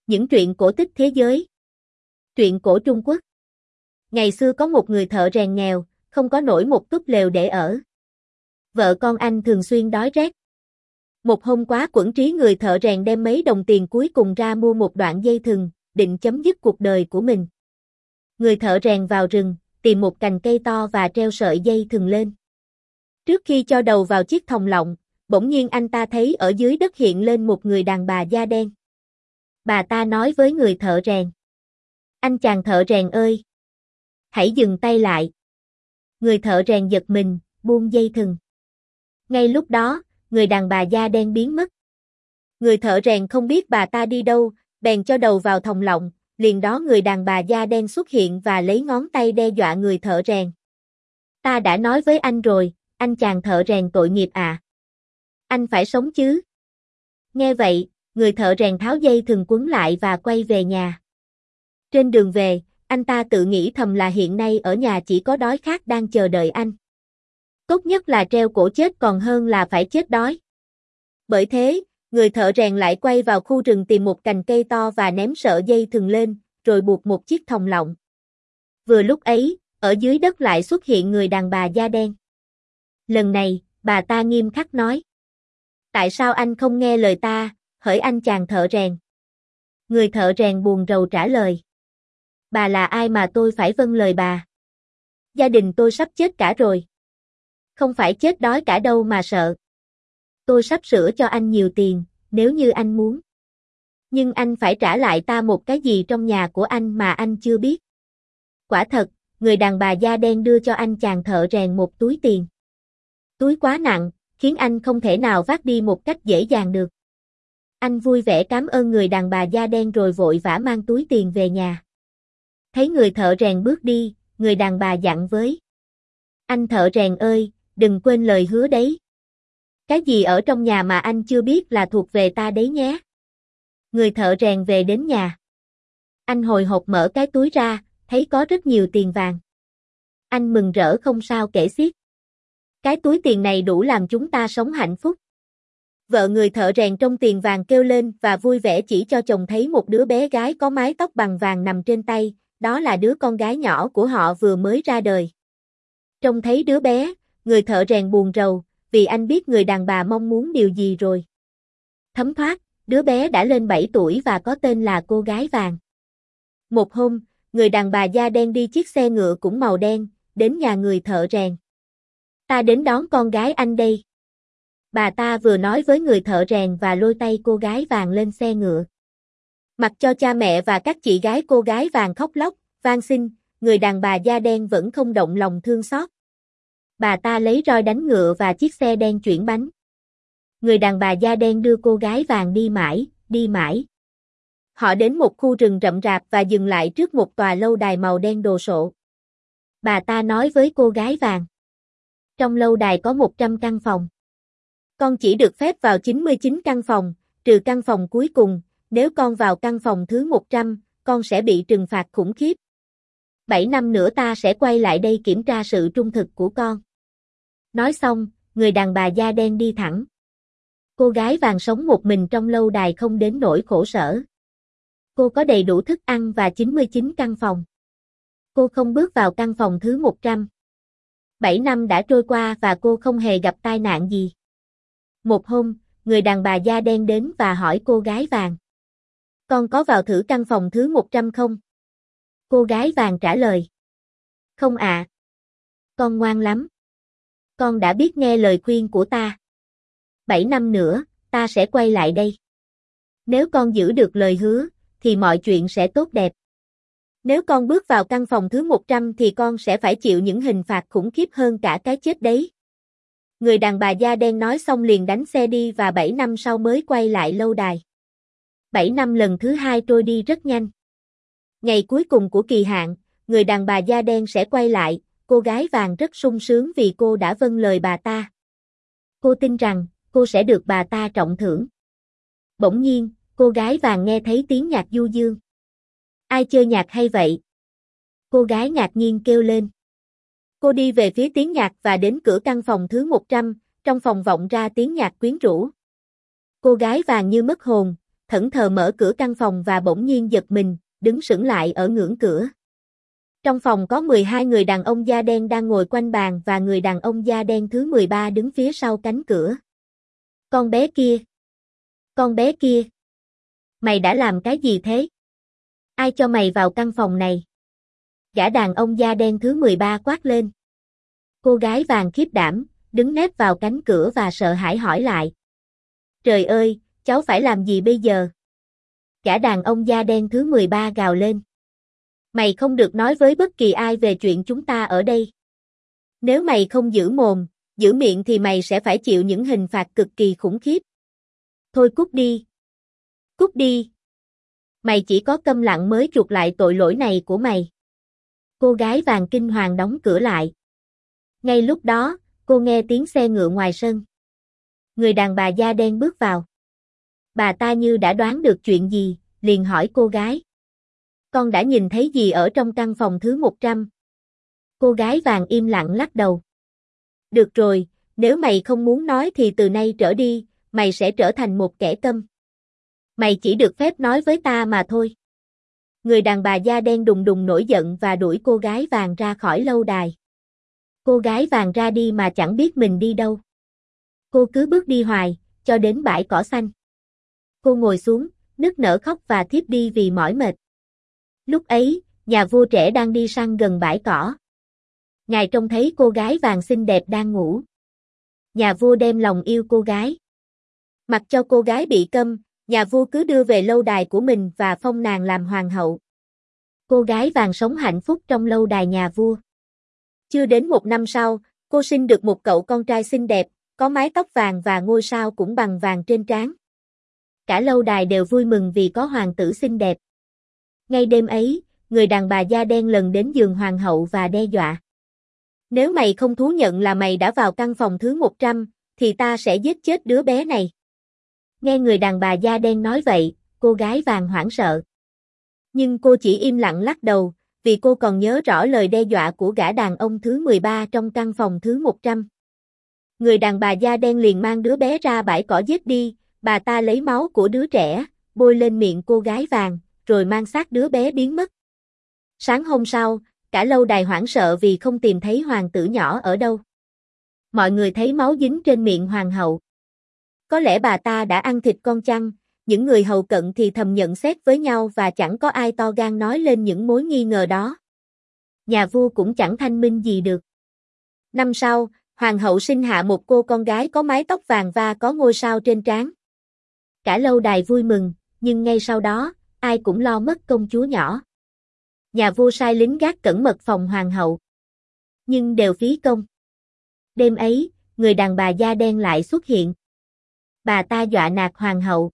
Những truyện cổ tích thế giới. Truyện cổ Trung Quốc. Ngày xưa có một người thợ rèn nghèo, không có nổi một túp lều để ở. Vợ con anh thường xuyên đói rét. Một hôm quá quẫn trí, người thợ rèn đem mấy đồng tiền cuối cùng ra mua một đoạn dây thừng, định chấm dứt cuộc đời của mình. Người thợ rèn vào rừng, tìm một cành cây to và treo sợi dây thừng lên. Trước khi cho đầu vào chiếc thòng lọng, bỗng nhiên anh ta thấy ở dưới đất hiện lên một người đàn bà da đen. Bà ta nói với người thợ rèn: "Anh chàng thợ rèn ơi! Hãy dừng tay lại." Người thợ rèn giật mình, buông dây thừng. Ngay lúc đó, người đàn bà da đen biến mất. Người thợ rèn không biết bà ta đi đâu, bèn cho đầu vào thòng lọng, liền đó người đàn bà da đen xuất hiện và lấy ngón tay đe dọa người thợ rèn. "Ta đã nói với anh rồi, anh chàng thợ rèn tội nghiệp à. Anh phải sống chứ." Nghe vậy, người thợ rèn tháo dây thừng quấn lại và quay về nhà. Trên đường về, anh ta tự nghĩ thầm là hiện nay ở nhà chỉ có đói khát đang chờ đợi anh. Tốt nhất là treo cổ chết còn hơn là phải chết đói. Bởi thế, người thợ rèn lại quay vào khu rừng tìm một cành cây to và ném sợi dây thừng lên, rồi buộc một chiếc thòng lọng. Vừa lúc ấy, ở dưới đất lại xuất hiện người đàn bà da đen. Lần này, bà ta nghiêm khắc nói: "Tại sao anh không nghe lời ta, hỡi anh chàng thợ rèn?" Người thợ rèn buồn rầu trả lời: "Bà là ai mà tôi phải vâng lời bà? Gia đình tôi sắp chết cả rồi. Không phải chết đói cả đâu mà sợ. Tôi sắp sửa cho anh nhiều tiền, nếu như anh muốn. Nhưng anh phải trả lại ta một cái gì trong nhà của anh mà anh chưa biết." Quả thật, người đàn bà da đen đưa cho anh chàng thợ rèn một túi tiền. Túi quá nặng, khiến anh không thể nào vác đi một cách dễ dàng được. Anh vui vẻ cảm ơn người đàn bà da đen rồi vội vã mang túi tiền về nhà. Thấy người thợ rèn bước đi, người đàn bà dặn với: "Anh thợ rèn ơi, đừng quên lời hứa đấy. Cái gì ở trong nhà mà anh chưa biết là thuộc về ta đấy nhé." Người thợ rèn về đến nhà. Anh hồi hộp mở cái túi ra, thấy có rất nhiều tiền vàng. Anh mừng rỡ không sao kể xiết. Cái túi tiền này đủ làm chúng ta sống hạnh phúc. Vợ người thợ rèn trong tiền vàng kêu lên và vui vẻ chỉ cho chồng thấy một đứa bé gái có mái tóc bằng vàng nằm trên tay, đó là đứa con gái nhỏ của họ vừa mới ra đời. Trông thấy đứa bé, người thợ rèn buồn rầu, vì anh biết người đàn bà mong muốn điều gì rồi. Thấm thoát, đứa bé đã lên 7 tuổi và có tên là cô gái vàng. Một hôm, người đàn bà da đen đi chiếc xe ngựa cũng màu đen, đến nhà người thợ rèn. "Ta đến đón con gái anh đây." Bà ta vừa nói với người thợ rèn và lôi tay cô gái vàng lên xe ngựa. Mặc cho cha mẹ và các chị gái cô gái vàng khóc lóc, van xin, người đàn bà da đen vẫn không động lòng thương xót. Bà ta lấy roi đánh ngựa và chiếc xe đen chuyển bánh. Người đàn bà da đen đưa cô gái vàng đi mãi, đi mãi. Họ đến một khu rừng rậm rạp và dừng lại trước một tòa lâu đài màu đen đồ sộ. Bà ta nói với cô gái vàng: "Trong lâu đài có 100 căn phòng. Con chỉ được phép vào 99 căn phòng, trừ căn phòng cuối cùng, nếu con vào căn phòng thứ 100, con sẽ bị trừng phạt khủng khiếp. 7 năm nữa ta sẽ quay lại đây kiểm tra sự trung thực của con." Nói xong, người đàn bà da đen đi thẳng. Cô gái vàng sống một mình trong lâu đài không đến nỗi khổ sở. Cô có đầy đủ thức ăn và 99 căn phòng. Cô không bước vào căn phòng thứ 100. 7 năm đã trôi qua và cô không hề gặp tai nạn gì. Một hôm, người đàn bà da đen đến và hỏi cô gái vàng: "Con có vào thử căn phòng thứ 100 không?" Cô gái vàng trả lời: "Không ạ. Con ngoan lắm. Con đã biết nghe lời khuyên của ta. 7 năm nữa, ta sẽ quay lại đây. Nếu con giữ được lời hứa, thì mọi chuyện sẽ tốt đẹp. Nếu con bước vào căn phòng thứ 100 thì con sẽ phải chịu những hình phạt khủng khiếp hơn cả cái chết đấy." Người đàn bà da đen nói xong liền đánh xe đi và 7 năm sau mới quay lại lâu đài. 7 năm lần thứ hai trôi đi rất nhanh. Ngày cuối cùng của kỳ hạn, người đàn bà da đen sẽ quay lại, cô gái vàng rất sung sướng vì cô đã vâng lời bà ta. Cô tin rằng, cô sẽ được bà ta trọng thưởng. Bỗng nhiên, cô gái vàng nghe thấy tiếng nhạc du dương. "Ai chơi nhạc hay vậy?" Cô gái ngạc nhiên kêu lên. Cô đi về phía tiếng nhạc và đến cửa căn phòng thứ 100, trong phòng vọng ra tiếng nhạc quyến rũ. Cô gái vàng như mất hồn, thẫn thờ mở cửa căn phòng và bỗng nhiên giật mình, đứng sững lại ở ngưỡng cửa. Trong phòng có 12 người đàn ông da đen đang ngồi quanh bàn và người đàn ông da đen thứ 13 đứng phía sau cánh cửa. Con bé kia! Con bé kia! Mày đã làm cái gì thế? Ai cho mày vào căn phòng này? Gã đàn ông da đen thứ 13 quát lên. Cô gái vàng khiếp đảm, đứng nép vào cánh cửa và sợ hãi hỏi lại. Trời ơi, cháu phải làm gì bây giờ? Gã đàn ông da đen thứ 13 gào lên. Mày không được nói với bất kỳ ai về chuyện chúng ta ở đây. Nếu mày không giữ mồm, giữ miệng thì mày sẽ phải chịu những hình phạt cực kỳ khủng khiếp. Thôi cút đi. Cút đi. Mày chỉ có câm lặng mới chuộc lại tội lỗi này của mày. Cô gái vàng kinh hoàng đóng cửa lại. Ngay lúc đó, cô nghe tiếng xe ngựa ngoài sân. Người đàn bà da đen bước vào. Bà ta như đã đoán được chuyện gì, liền hỏi cô gái. Con đã nhìn thấy gì ở trong căn phòng thứ 100? Cô gái vàng im lặng lắc đầu. Được rồi, nếu mày không muốn nói thì từ nay trở đi, mày sẽ trở thành một kẻ câm. Mày chỉ được phép nói với ta mà thôi. Người đàn bà da đen đùng đùng nổi giận và đuổi cô gái vàng ra khỏi lâu đài. Cô gái vàng ra đi mà chẳng biết mình đi đâu. Cô cứ bước đi hoài, cho đến bãi cỏ xanh. Cô ngồi xuống, nức nở khóc và thiếp đi vì mỏi mệt. Lúc ấy, nhà vua trẻ đang đi săn gần bãi cỏ. Ngài trông thấy cô gái vàng xinh đẹp đang ngủ. Nhà vua đem lòng yêu cô gái. Mặc cho cô gái bị câm, nhà vua cứ đưa về lâu đài của mình và phong nàng làm hoàng hậu. Cô gái vàng sống hạnh phúc trong lâu đài nhà vua. Chưa đến 1 năm sau, cô sinh được một cậu con trai xinh đẹp, có mái tóc vàng và ngôi sao cũng bằng vàng trên trán. Cả lâu đài đều vui mừng vì có hoàng tử xinh đẹp. Ngay đêm ấy, người đàn bà da đen lần đến giường hoàng hậu và đe dọa. Nếu mày không thú nhận là mày đã vào căn phòng thứ 100, thì ta sẽ giết chết đứa bé này. Nghe người đàn bà da đen nói vậy, cô gái vàng hoảng sợ. Nhưng cô chỉ im lặng lắc đầu, vì cô còn nhớ rõ lời đe dọa của gã đàn ông thứ 13 trong căn phòng thứ 100. Người đàn bà da đen liền mang đứa bé ra bãi cỏ giết đi, bà ta lấy máu của đứa trẻ, bôi lên miệng cô gái vàng, rồi mang xác đứa bé biến mất. Sáng hôm sau, cả lâu đài hoảng sợ vì không tìm thấy hoàng tử nhỏ ở đâu. Mọi người thấy máu dính trên miệng hoàng hậu. Có lẽ bà ta đã ăn thịt con chăng, những người hầu cận thì thầm nhận xét với nhau và chẳng có ai to gan nói lên những mối nghi ngờ đó. Nhà vua cũng chẳng thanh minh gì được. Năm sau, hoàng hậu sinh hạ một cô con gái có mái tóc vàng và có ngôi sao trên trán. Cả lâu đài vui mừng, nhưng ngay sau đó, ai cũng lo mất công chúa nhỏ. Nhà vua sai lính gác cẩn mật phòng hoàng hậu. Nhưng đều phí công. Đêm ấy, người đàn bà da đen lại xuất hiện. Bà ta dọa nạt hoàng hậu.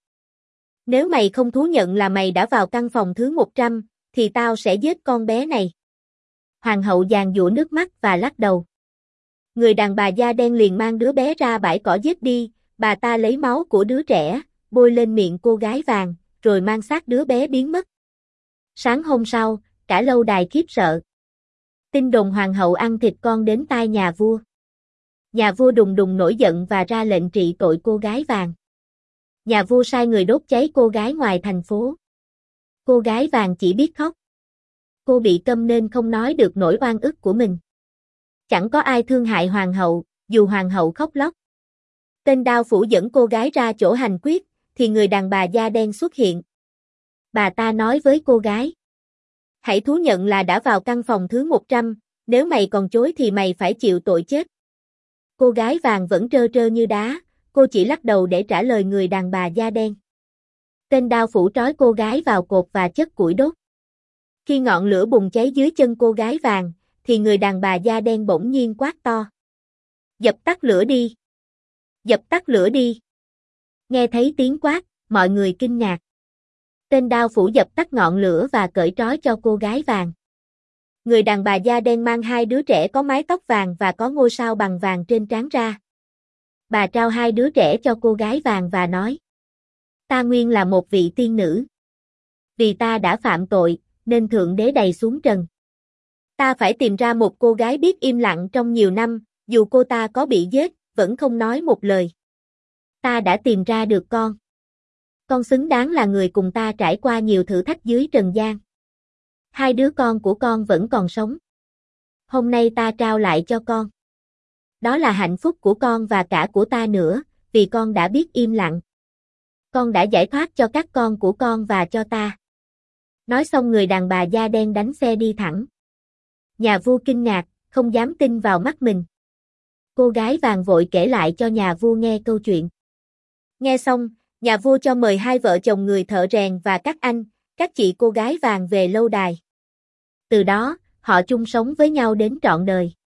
Nếu mày không thú nhận là mày đã vào căn phòng thứ 100, thì tao sẽ giết con bé này. Hoàng hậu giàn giụa nước mắt và lắc đầu. Người đàn bà da đen liền mang đứa bé ra bãi cỏ giết đi, bà ta lấy máu của đứa trẻ, bôi lên miệng cô gái vàng, rồi mang xác đứa bé biến mất. Sáng hôm sau, cả lâu đài khiếp sợ. Tin đồn hoàng hậu ăn thịt con đến tai nhà vua. Nhà vua đùng đùng nổi giận và ra lệnh trị tội cô gái vàng. Nhà vua sai người đốt cháy cô gái ngoài thành phố. Cô gái vàng chỉ biết khóc. Cô bị câm nên không nói được nỗi oan ức của mình. Chẳng có ai thương hại hoàng hậu, dù hoàng hậu khóc lóc. Tên đao phủ dẫn cô gái ra chỗ hành quyết, thì người đàn bà da đen xuất hiện. Bà ta nói với cô gái. Hãy thú nhận là đã vào căn phòng thứ 100, nếu mày còn chối thì mày phải chịu tội chết. Cô gái vàng vẫn trơ trơ như đá, cô chỉ lắc đầu để trả lời người đàn bà da đen. Tên đao phủ trói cô gái vào cột và chất củi đốt. Khi ngọn lửa bùng cháy dưới chân cô gái vàng, thì người đàn bà da đen bỗng nhiên quát to. Dập tắt lửa đi! Dập tắt lửa đi! Nghe thấy tiếng quát, mọi người kinh ngạc. Tên đao phủ dập tắt ngọn lửa và cởi trói cho cô gái vàng. Người đàn bà da đen mang 2 đứa trẻ có mái tóc vàng và có ngôi sao bằng vàng trên trán ra. Bà trao 2 đứa trẻ cho cô gái vàng và nói. Ta nguyên là một vị tiên nữ. Vì ta đã phạm tội, nên Thượng Đế đày xuống trần. Ta phải tìm ra một cô gái biết im lặng trong nhiều năm, dù cô ta có bị giết, vẫn không nói một lời. Ta đã tìm ra được con. Con xứng đáng là người cùng ta trải qua nhiều thử thách dưới trần gian. Hai đứa con của con vẫn còn sống. Hôm nay ta trao lại cho con. Đó là hạnh phúc của con và cả của ta nữa, vì con đã biết im lặng. Con đã giải thoát cho các con của con và cho ta. Nói xong người đàn bà da đen đánh xe đi thẳng. Nhà vua kinh ngạc, không dám tin vào mắt mình. Cô gái vàng vội kể lại cho nhà vua nghe câu chuyện. Nghe xong, nhà vua cho mời hai vợ chồng người thợ rèn và các anh, các chị cô gái vàng về lâu đài. Từ đó, họ chung sống với nhau đến trọn đời.